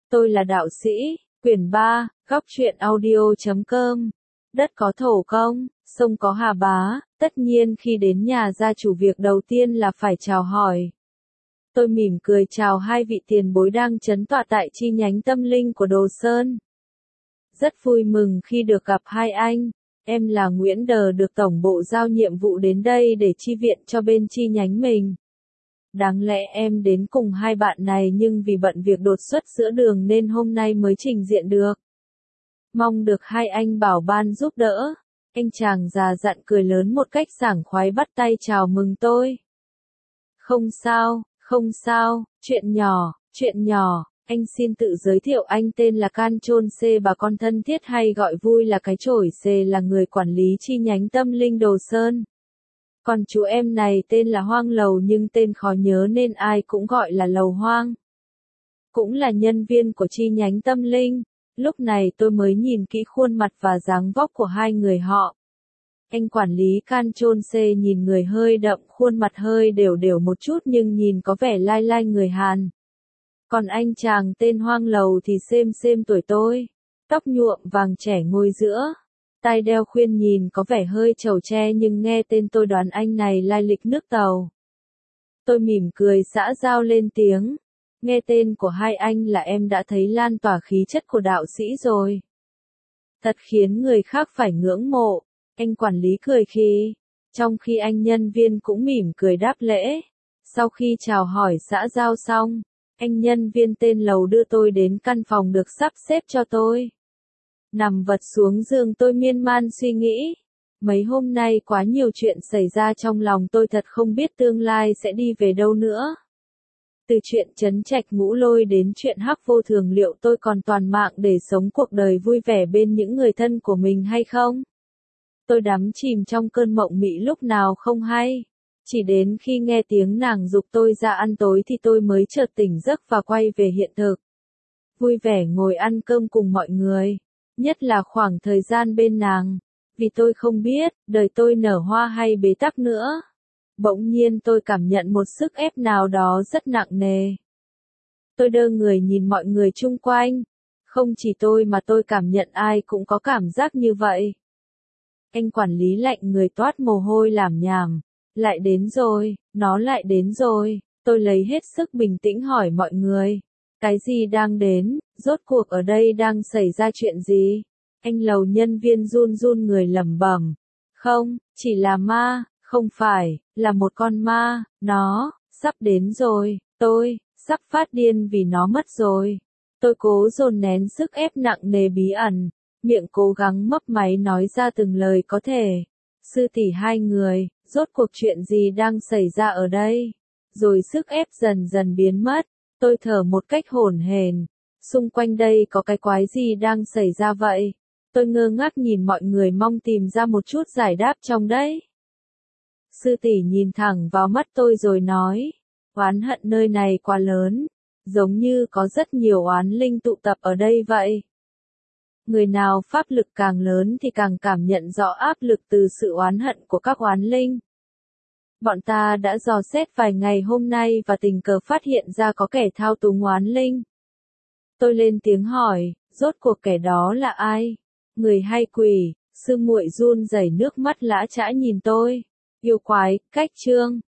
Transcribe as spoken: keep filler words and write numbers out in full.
Tôi là đạo sĩ, quyển ba, góc truyện audio chấm com. Đất có thổ công, sông có hà bá, tất nhiên khi đến nhà gia chủ việc đầu tiên là phải chào hỏi. Tôi mỉm cười chào hai vị tiền bối đang trấn tọa tại chi nhánh tâm linh của Đồ Sơn. Rất vui mừng khi được gặp hai anh, em là Nguyễn Đờ được tổng bộ giao nhiệm vụ đến đây để chi viện cho bên chi nhánh mình. Đáng lẽ em đến cùng hai bạn này nhưng vì bận việc đột xuất giữa đường nên hôm nay mới trình diện được. Mong được hai anh bảo ban giúp đỡ. Anh chàng già dặn cười lớn một cách sảng khoái bắt tay chào mừng tôi. Không sao, không sao, chuyện nhỏ, chuyện nhỏ, anh xin tự giới thiệu anh tên là Can Chôn Xê, bà con thân thiết hay gọi vui là cái chổi Xê, là người quản lý chi nhánh tâm linh Đồ Sơn. Còn chú em này tên là Hoang Lầu nhưng tên khó nhớ nên ai cũng gọi là Lầu Hoang. Cũng là nhân viên của chi nhánh tâm linh. Lúc này tôi mới nhìn kỹ khuôn mặt và dáng vóc của hai người họ. Anh quản lý Can Chôn Xê nhìn người hơi đậm, khuôn mặt hơi đều đều một chút nhưng nhìn có vẻ lai lai người Hàn. Còn anh chàng tên Hoang Lầu thì xêm xêm tuổi tôi. Tóc nhuộm vàng trẻ ngồi giữa. Tai đeo khuyên nhìn có vẻ hơi trầu tre nhưng nghe tên tôi đoán anh này lai lịch nước Tàu. Tôi mỉm cười xã giao lên tiếng. Nghe tên của hai anh là em đã thấy lan tỏa khí chất của đạo sĩ rồi. Thật khiến người khác phải ngưỡng mộ. Anh quản lý cười khi, trong khi anh nhân viên cũng mỉm cười đáp lễ. Sau khi chào hỏi xã giao xong, anh nhân viên tên Lầu đưa tôi đến căn phòng được sắp xếp cho tôi. Nằm vật xuống giường tôi miên man suy nghĩ. Mấy hôm nay quá nhiều chuyện xảy ra trong lòng tôi, thật không biết tương lai sẽ đi về đâu nữa. Từ chuyện trấn trạch Ngũ Lôi đến chuyện hắc vô thường, liệu tôi còn toàn mạng để sống cuộc đời vui vẻ bên những người thân của mình hay không? Tôi đắm chìm trong cơn mộng mị lúc nào không hay. Chỉ đến khi nghe tiếng nàng giục tôi ra ăn tối thì tôi mới chợt tỉnh giấc và quay về hiện thực. Vui vẻ ngồi ăn cơm cùng mọi người. Nhất là khoảng thời gian bên nàng. Vì tôi không biết, đời tôi nở hoa hay bế tắc nữa. Bỗng nhiên tôi cảm nhận một sức ép nào đó rất nặng nề. Tôi đơ người nhìn mọi người chung quanh. Không chỉ tôi mà tôi cảm nhận ai cũng có cảm giác như vậy. Anh quản lý lạnh người toát mồ hôi làm nhảm. Lại đến rồi, nó lại đến rồi. Tôi lấy hết sức bình tĩnh hỏi mọi người. Cái gì đang đến, rốt cuộc ở đây đang xảy ra chuyện gì? Anh Lầu nhân viên run run người lẩm bẩm. Không, chỉ là ma, không phải, là một con ma, nó, sắp đến rồi, tôi, sắp phát điên vì nó mất rồi. Tôi cố dồn nén sức ép nặng nề bí ẩn, miệng cố gắng mấp máy nói ra từng lời có thể. Sư tỷ hai người, rốt cuộc chuyện gì đang xảy ra ở đây? Rồi sức ép dần dần biến mất, tôi thở một cách hổn hển. Xung quanh đây có cái quái gì đang xảy ra vậy? Tôi ngơ ngác nhìn mọi người mong tìm ra một chút giải đáp trong đấy. Sư tỷ nhìn thẳng vào mắt tôi rồi nói, oán hận nơi này quá lớn, giống như có rất nhiều oán linh tụ tập ở đây vậy. Người nào pháp lực càng lớn thì càng cảm nhận rõ áp lực từ sự oán hận của các oán linh. Bọn ta đã dò xét vài ngày hôm nay và tình cờ phát hiện ra có kẻ thao túng oán linh. Tôi lên tiếng hỏi, rốt cuộc kẻ đó là ai? Người hay quỷ? Sư muội run rẩy nước mắt lã chã nhìn tôi. Yêu quái, cách chương.